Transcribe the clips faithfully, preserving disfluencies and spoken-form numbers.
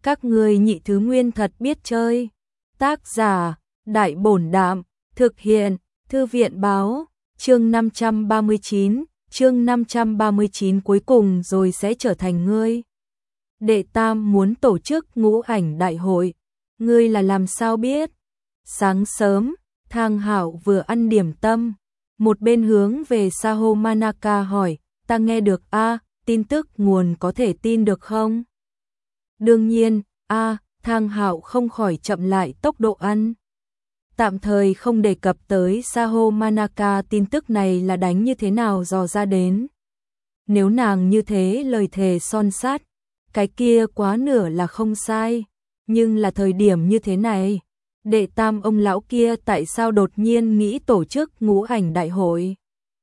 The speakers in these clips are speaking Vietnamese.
Các ngươi nhị thứ nguyên thật biết chơi. Tác giả, Đại Bổn Đạm, thực hiện, Thư viện Báo, chương năm trăm ba mươi chín, chương năm trăm ba mươi chín cuối cùng rồi sẽ trở thành ngươi. Đệ Tam muốn tổ chức ngũ ảnh đại hội, ngươi là làm sao biết? Sáng sớm, Thang Hạo vừa ăn điểm tâm, một bên hướng về Saho Manaka hỏi, ta nghe được a, tin tức nguồn có thể tin được không? Đương nhiên, a, Thang Hạo không khỏi chậm lại tốc độ ăn. Tạm thời không đề cập tới Saho Manaka tin tức này là đánh như thế nào dò ra đến. Nếu nàng như thế lời thề son sắt, cái kia quá nửa là không sai, nhưng là thời điểm như thế này, Đệ Tam ông lão kia tại sao đột nhiên nghĩ tổ chức ngũ ảnh đại hội?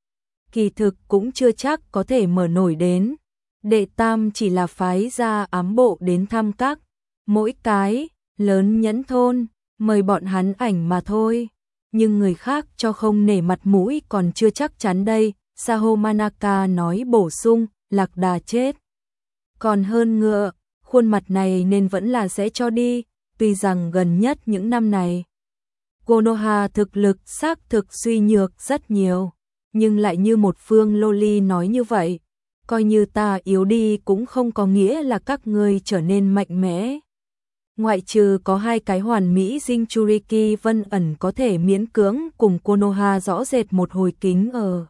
Kỳ thực cũng chưa chắc có thể mở nổi đến. Đệ Tam chỉ là phái ra ám bộ đến thăm các mỗi cái lớn nhẫn thôn, mời bọn hắn ảnh mà thôi. Nhưng người khác cho không nể mặt mũi còn chưa chắc chắn đây. Saho Manaka nói bổ sung, lạc đà chết còn hơn ngựa, khuôn mặt này nên vẫn là sẽ cho đi. Tuy rằng gần nhất những năm này Konoha thực lực xác thực suy nhược rất nhiều, nhưng lại như một phương loli nói như vậy, coi như ta yếu đi cũng không có nghĩa là các ngươi trở nên mạnh mẽ. Ngoại trừ có hai cái hoàn mỹ Jinchuriki Vân ẩn có thể miễn cưỡng cùng Konoha rõ rệt một hồi kính ở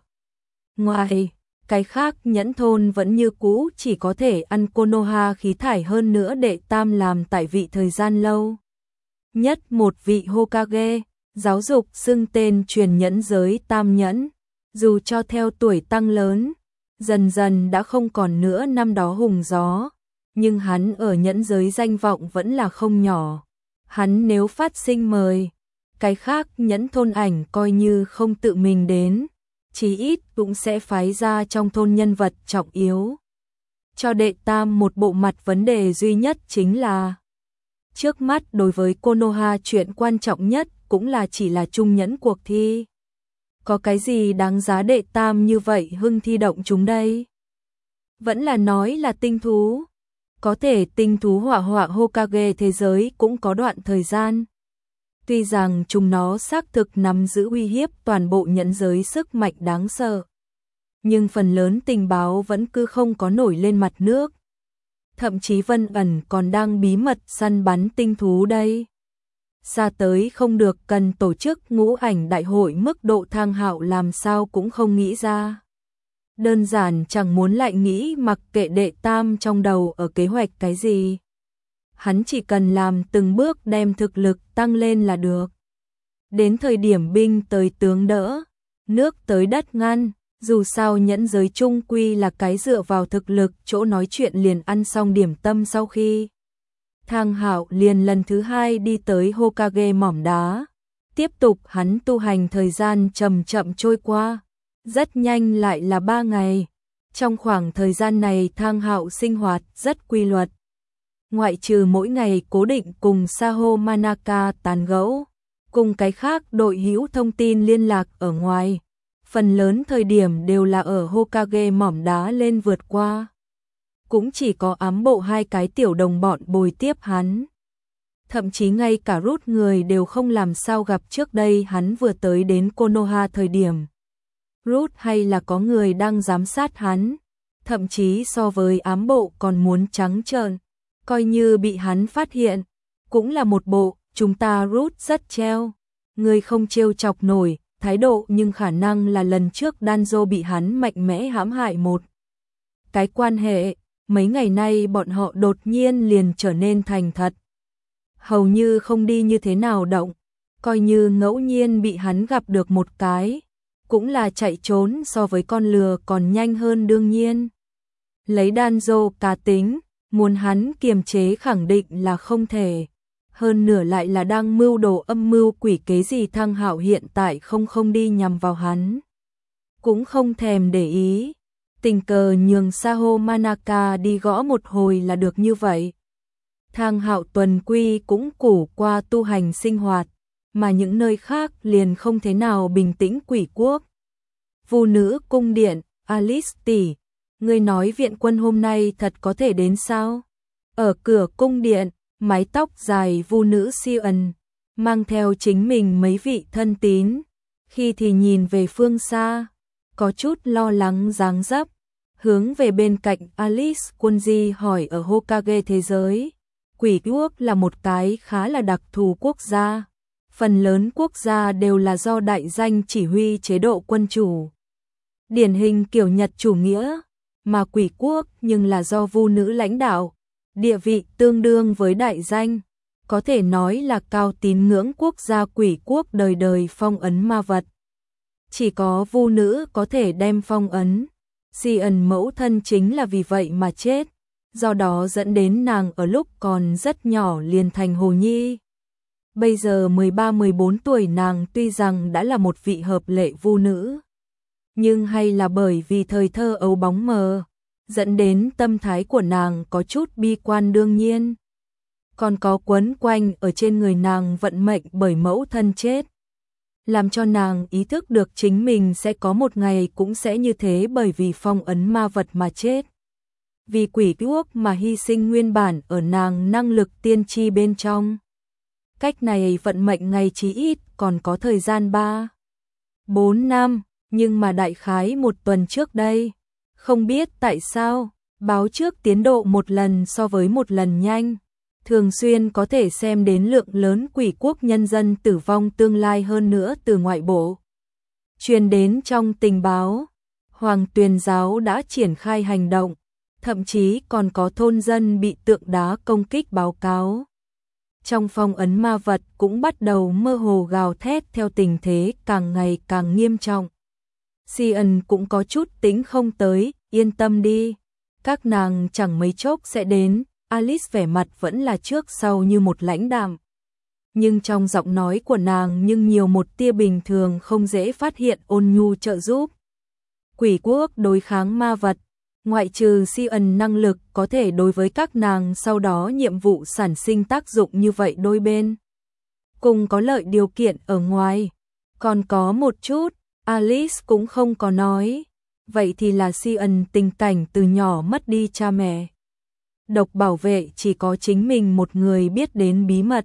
ngoài, cái khác nhẫn thôn vẫn như cũ chỉ có thể ăn Konoha khí thải. Hơn nữa Đệ Tam làm tại vị thời gian lâu nhất một vị Hokage, giáo dục xưng tên truyền nhẫn giới tam nhẫn, dù cho theo tuổi tăng lớn, dần dần đã không còn nữa năm đó hùng gió, nhưng hắn ở nhẫn giới danh vọng vẫn là không nhỏ. Hắn nếu phát sinh mời, cái khác nhẫn thôn ảnh coi như không tự mình đến, chí ít cũng sẽ phái ra trong thôn nhân vật trọng yếu. Cho Đệ Tam một bộ mặt. Vấn đề duy nhất chính là trước mắt đối với Konoha chuyện quan trọng nhất cũng là chỉ là trung nhẫn cuộc thi. Có cái gì đáng giá Đệ Tam như vậy hưng thi động chúng đây? Vẫn là nói là tinh thú. Có thể tinh thú hỏa hỏa Hokage thế giới cũng có đoạn thời gian. Tuy rằng chúng nó xác thực nắm giữ uy hiếp toàn bộ nhẫn giới sức mạnh đáng sợ, nhưng phần lớn tình báo vẫn cứ không có nổi lên mặt nước. Thậm chí Vân ẩn còn đang bí mật săn bắn tinh thú đây. Xa tới không được cần tổ chức ngũ ảnh đại hội mức độ Thang Hạo làm sao cũng không nghĩ ra. Đơn giản chẳng muốn lại nghĩ mặc kệ Đệ Tam trong đầu ở kế hoạch cái gì. Hắn chỉ cần làm từng bước đem thực lực tăng lên là được. Đến thời điểm binh tới tướng đỡ, nước tới đất ngăn, dù sao nhẫn giới chung quy là cái dựa vào thực lực chỗ nói chuyện. Liền ăn xong điểm tâm sau khi Thang Hạo liền lần thứ hai đi tới Hokage mỏm đá. Tiếp tục hắn tu hành thời gian chậm chậm trôi qua, rất nhanh lại là ba ngày. Trong khoảng thời gian này Thang Hạo sinh hoạt rất quy luật. Ngoại trừ mỗi ngày cố định cùng Saho Manaka tán gẫu, cùng cái khác đội hữu thông tin liên lạc ở ngoài, phần lớn thời điểm đều là ở Hokage mỏm đá lên vượt qua. Cũng chỉ có ám bộ hai cái tiểu đồng bọn bồi tiếp hắn. Thậm chí ngay cả rút người đều không làm sao gặp. Trước đây hắn vừa tới đến Konoha thời điểm, rút hay là có người đang giám sát hắn, thậm chí so với ám bộ còn muốn trắng trợn. Coi như bị hắn phát hiện, cũng là một bộ, chúng ta rút rất treo, người không trêu chọc nổi, thái độ. Nhưng khả năng là lần trước Danzo bị hắn mạnh mẽ hãm hại một cái quan hệ, mấy ngày nay bọn họ đột nhiên liền trở nên thành thật. Hầu như không đi như thế nào động, coi như ngẫu nhiên bị hắn gặp được một cái, cũng là chạy trốn so với con lừa còn nhanh hơn. Đương nhiên, lấy Danzo cá tính, muốn hắn kiềm chế khẳng định là không thể. Hơn nửa lại là đang mưu đồ âm mưu quỷ kế gì. Thang Hạo hiện tại không không đi nhằm vào hắn, cũng không thèm để ý, tình cờ nhường Saho Manaka đi gõ một hồi là được như vậy. Thang Hạo tuần quy cũng củ qua tu hành sinh hoạt, mà những nơi khác liền không thế nào bình tĩnh. Quỷ quốc, Vu nữ cung điện, Alice tỷ, ngươi nói viện quân hôm nay thật có thể đến sao? Ở cửa cung điện, mái tóc dài vu nữ Sion, mang theo chính mình mấy vị thân tín, khi thì nhìn về phương xa, có chút lo lắng dáng dấp, hướng về bên cạnh Alice Kunji hỏi ở Hokage thế giới. Quỷ quốc là một cái khá là đặc thù quốc gia, phần lớn quốc gia đều là do đại danh chỉ huy chế độ quân chủ, điển hình kiểu Nhật chủ nghĩa, mà quỷ quốc nhưng là do vu nữ lãnh đạo, địa vị tương đương với đại danh, có thể nói là cao tín ngưỡng quốc gia quỷ quốc đời đời phong ấn ma vật. Chỉ có vu nữ có thể đem phong ấn, Sion mẫu thân chính là vì vậy mà chết, do đó dẫn đến nàng ở lúc còn rất nhỏ liền thành hồ nhi. Bây giờ mười ba mười bốn tuổi nàng tuy rằng đã là một vị hợp lệ vu nữ, nhưng hay là bởi vì thời thơ ấu bóng mờ, dẫn đến tâm thái của nàng có chút bi quan đương nhiên. Còn có quấn quanh ở trên người nàng vận mệnh bởi mẫu thân chết, làm cho nàng ý thức được chính mình sẽ có một ngày cũng sẽ như thế bởi vì phong ấn ma vật mà chết. Vì quỷ quốc mà hy sinh nguyên bản ở nàng năng lực tiên tri bên trong. Cách này vận mệnh ngày chí ít còn có thời gian ba, bốn năm, nhưng mà đại khái một tuần trước đây, không biết tại sao, báo trước tiến độ một lần so với một lần nhanh, thường xuyên có thể xem đến lượng lớn quỷ quốc nhân dân tử vong tương lai hơn nữa từ ngoại bộ. Truyền đến trong tình báo, Hoàng Tuyền giáo đã triển khai hành động, thậm chí còn có thôn dân bị tượng đá công kích báo cáo. Trong phong ấn ma vật cũng bắt đầu mơ hồ gào thét theo tình thế càng ngày càng nghiêm trọng. Sion cũng có chút tính không tới, yên tâm đi, các nàng chẳng mấy chốc sẽ đến. Alice vẻ mặt vẫn là trước sau như một lãnh đạm, nhưng trong giọng nói của nàng nhưng nhiều một tia bình thường không dễ phát hiện ôn nhu trợ giúp. Quỷ quốc đối kháng ma vật, ngoại trừ Sion năng lực có thể đối với các nàng sau đó nhiệm vụ sản sinh tác dụng như vậy đôi bên cùng có lợi điều kiện ở ngoài, còn có một chút, Alice cũng không có nói, vậy thì là Sion tình cảnh từ nhỏ mất đi cha mẹ. Độc bảo vệ chỉ có chính mình một người biết đến bí mật.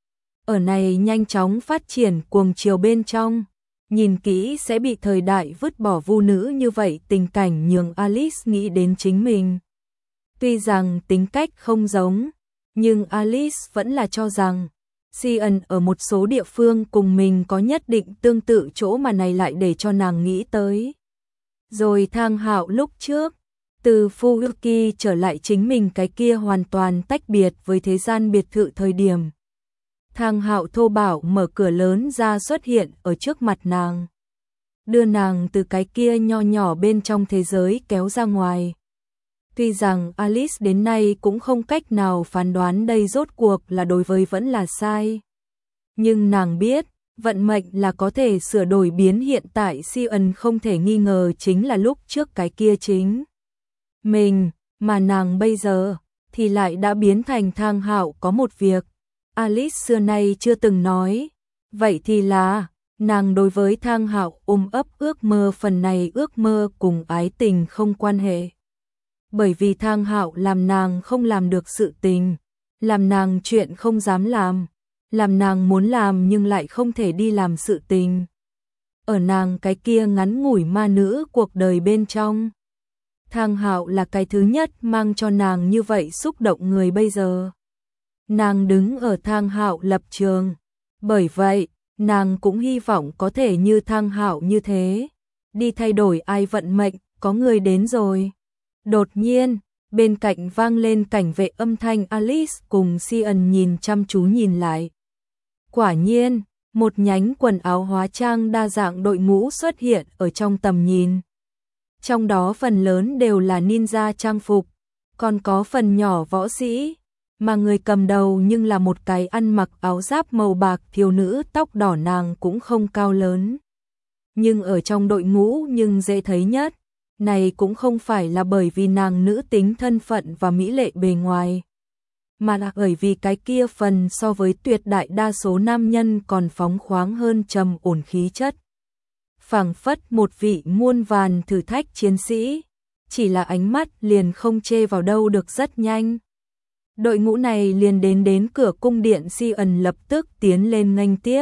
Ở này nhanh chóng phát triển cuồng chiều bên trong, nhìn kỹ sẽ bị thời đại vứt bỏ vu nữ như vậy tình cảnh nhường Alice nghĩ đến chính mình. Tuy rằng tính cách không giống, nhưng Alice vẫn là cho rằng Sion ở một số địa phương cùng mình có nhất định tương tự chỗ mà này lại để cho nàng nghĩ tới. Rồi Thang Hạo lúc trước, từ Fuuki trở lại chính mình cái kia hoàn toàn tách biệt với thế gian biệt thự thời điểm. Thang Hạo thô bạo mở cửa lớn ra xuất hiện ở trước mặt nàng, đưa nàng từ cái kia nho nhỏ bên trong thế giới kéo ra ngoài. Tuy rằng Alice đến nay cũng không cách nào phán đoán đây rốt cuộc là đối với vẫn là sai, nhưng nàng biết, vận mệnh là có thể sửa đổi biến hiện tại. Sion không thể nghi ngờ chính là lúc trước cái kia chính mình, mà nàng bây giờ thì lại đã biến thành Thang Hạo có một việc Alice xưa nay chưa từng nói, vậy thì là nàng đối với Thang Hạo ôm ấp ước mơ, phần này ước mơ cùng ái tình không quan hệ. Bởi vì Thang Hạo làm nàng không làm được sự tình, làm nàng chuyện không dám làm, làm nàng muốn làm nhưng lại không thể đi làm sự tình. Ở nàng cái kia ngắn ngủi ma nữ cuộc đời bên trong, Thang Hạo là cái thứ nhất mang cho nàng như vậy xúc động người bây giờ. Nàng đứng ở Thang Hạo lập trường, bởi vậy, nàng cũng hy vọng có thể như Thang Hạo như thế, đi thay đổi ai vận mệnh. Có người đến rồi. Đột nhiên, bên cạnh vang lên cảnh vệ âm thanh. Alice cùng Sion nhìn chăm chú nhìn lại. Quả nhiên, một nhánh quần áo hóa trang đa dạng đội ngũ xuất hiện ở trong tầm nhìn. Trong đó phần lớn đều là ninja trang phục, còn có phần nhỏ võ sĩ, mà người cầm đầu nhưng là một cái ăn mặc áo giáp màu bạc thiếu nữ tóc đỏ, nàng cũng không cao lớn. Nhưng ở trong đội ngũ nhưng dễ thấy nhất, này cũng không phải là bởi vì nàng nữ tính thân phận và mỹ lệ bề ngoài, mà là bởi vì cái kia phần so với tuyệt đại đa số nam nhân còn phóng khoáng hơn, trầm ổn khí chất. Phảng phất một vị muôn vàn thử thách chiến sĩ, chỉ là ánh mắt liền không chê vào đâu được, rất nhanh. Đội ngũ này liền đến đến cửa cung điện, Sion lập tức tiến lên nghênh tiếp.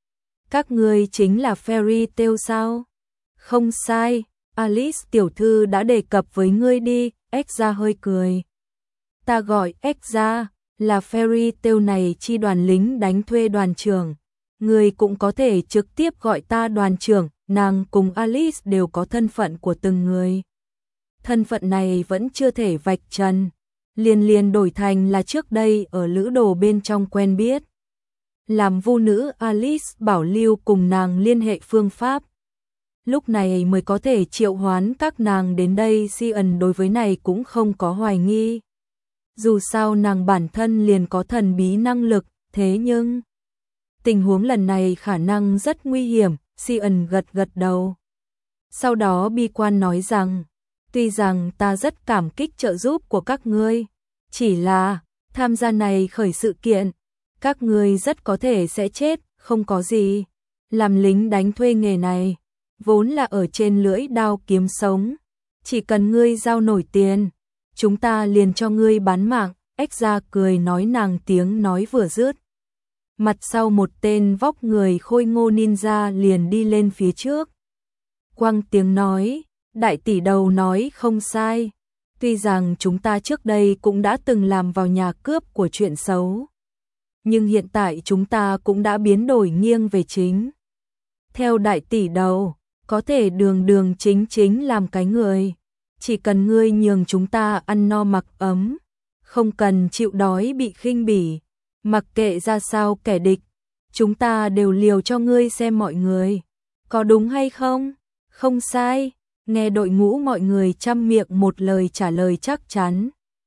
Các ngươi chính là Fairy Tail sao? Không sai, Alice tiểu thư đã đề cập với ngươi đi, Exra hơi cười. Ta gọi Exra, là Fairy Tail này chi đoàn lính đánh thuê đoàn trưởng. Ngươi cũng có thể trực tiếp gọi ta đoàn trưởng, nàng cùng Alice đều có thân phận của từng người. Thân phận này vẫn chưa thể vạch trần, liền liền đổi thành là trước đây ở lữ đồ bên trong quen biết. Làm vu nữ, Alice bảo lưu cùng nàng liên hệ phương pháp. Lúc này mới có thể triệu hoán các nàng đến đây, Sion đối với này cũng không có hoài nghi. Dù sao nàng bản thân liền có thần bí năng lực, thế nhưng tình huống lần này khả năng rất nguy hiểm, Sion gật gật đầu. Sau đó bi quan nói rằng, tuy rằng ta rất cảm kích trợ giúp của các ngươi, chỉ là tham gia này khởi sự kiện, các ngươi rất có thể sẽ chết, không có gì. Làm lính đánh thuê nghề này, vốn là ở trên lưỡi đao kiếm sống, chỉ cần ngươi giao nổi tiền, chúng ta liền cho ngươi bán mạng. Exra cười nói, nàng tiếng nói vừa dứt, mặt sau một tên vóc người khôi ngô ninja liền đi lên phía trước. Quang tiếng nói, đại tỷ đầu nói không sai, tuy rằng chúng ta trước đây cũng đã từng làm vào nhà cướp của chuyện xấu, nhưng hiện tại chúng ta cũng đã biến đổi nghiêng về chính. Theo đại tỷ đầu, có thể đường đường chính chính làm cái người, chỉ cần ngươi nhường chúng ta ăn no mặc ấm, không cần chịu đói bị khinh bỉ, mặc kệ ra sao kẻ địch, chúng ta đều liều cho ngươi xem mọi người, có đúng hay không? Không sai. Nghe đội ngũ mọi người chăm miệng một lời trả lời chắc chắn.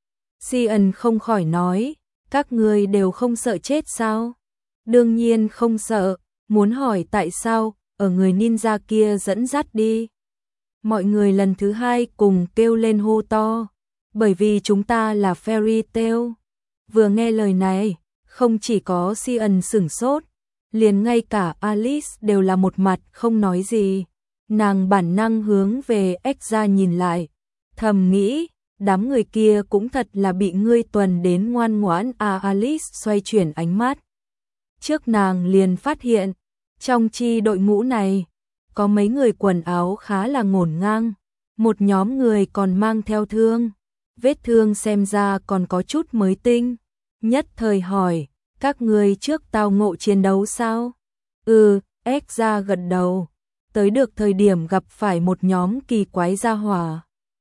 Sion không khỏi nói, các ngươi đều không sợ chết sao? Đương nhiên không sợ, muốn hỏi tại sao, ở người ninja kia dẫn dắt đi. Mọi người lần thứ hai cùng kêu lên hô to, bởi vì chúng ta là Fairy Tail. Vừa nghe lời này, không chỉ có Sion sửng sốt, liền ngay cả Alice đều là một mặt không nói gì. Nàng bản năng hướng về Exra nhìn lại, thầm nghĩ, đám người kia cũng thật là bị ngươi tuần đến ngoan ngoãn à. Alice xoay chuyển ánh mắt. Trước nàng liền phát hiện, trong chi đội ngũ này, có mấy người quần áo khá là ngổn ngang, một nhóm người còn mang theo thương, vết thương xem ra còn có chút mới tinh. Nhất thời hỏi, các ngươi trước tao ngộ chiến đấu sao? Ừ, Exra gật đầu. Tới được thời điểm gặp phải một nhóm kỳ quái gia hỏa,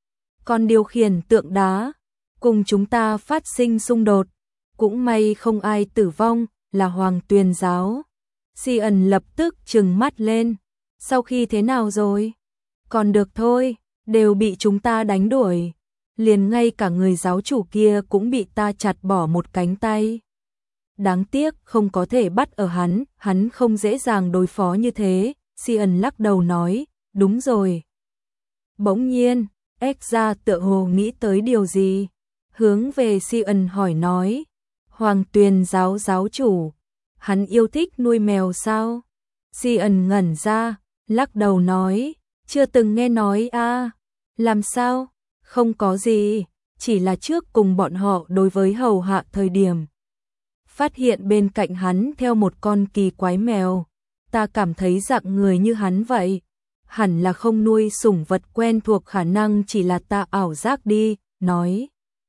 còn điều khiển tượng đá, cùng chúng ta phát sinh xung đột, cũng may không ai tử vong, là Hoàng Tuyền giáo. Sion lập tức trừng mắt lên, sau khi thế nào rồi? Còn được thôi, đều bị chúng ta đánh đuổi, liền ngay cả người giáo chủ kia cũng bị ta chặt bỏ một cánh tay. Đáng tiếc không có thể bắt ở hắn, hắn không dễ dàng đối phó như thế. Sion lắc đầu nói, đúng rồi. Bỗng nhiên, Exra tựa hồ nghĩ tới điều gì, hướng về Sion hỏi nói, Hoàng Tuyền giáo giáo chủ, hắn yêu thích nuôi mèo sao? Sion ngẩn ra, lắc đầu nói, chưa từng nghe nói a. À, làm sao? Không có gì, chỉ là trước cùng bọn họ đối với hầu hạ thời điểm, phát hiện bên cạnh hắn theo một con kỳ quái mèo. Ta cảm thấy dạng người như hắn vậy, hẳn là không nuôi sủng vật quen thuộc, khả năng chỉ là ta ảo giác đi, nói.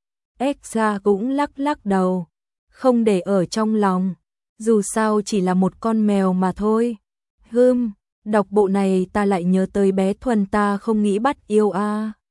Exra cũng lắc lắc đầu, không để ở trong lòng, dù sao chỉ là một con mèo mà thôi. Hừm, đọc bộ này ta lại nhớ tới bé Thuần, ta không nghĩ bắt yêu a. À.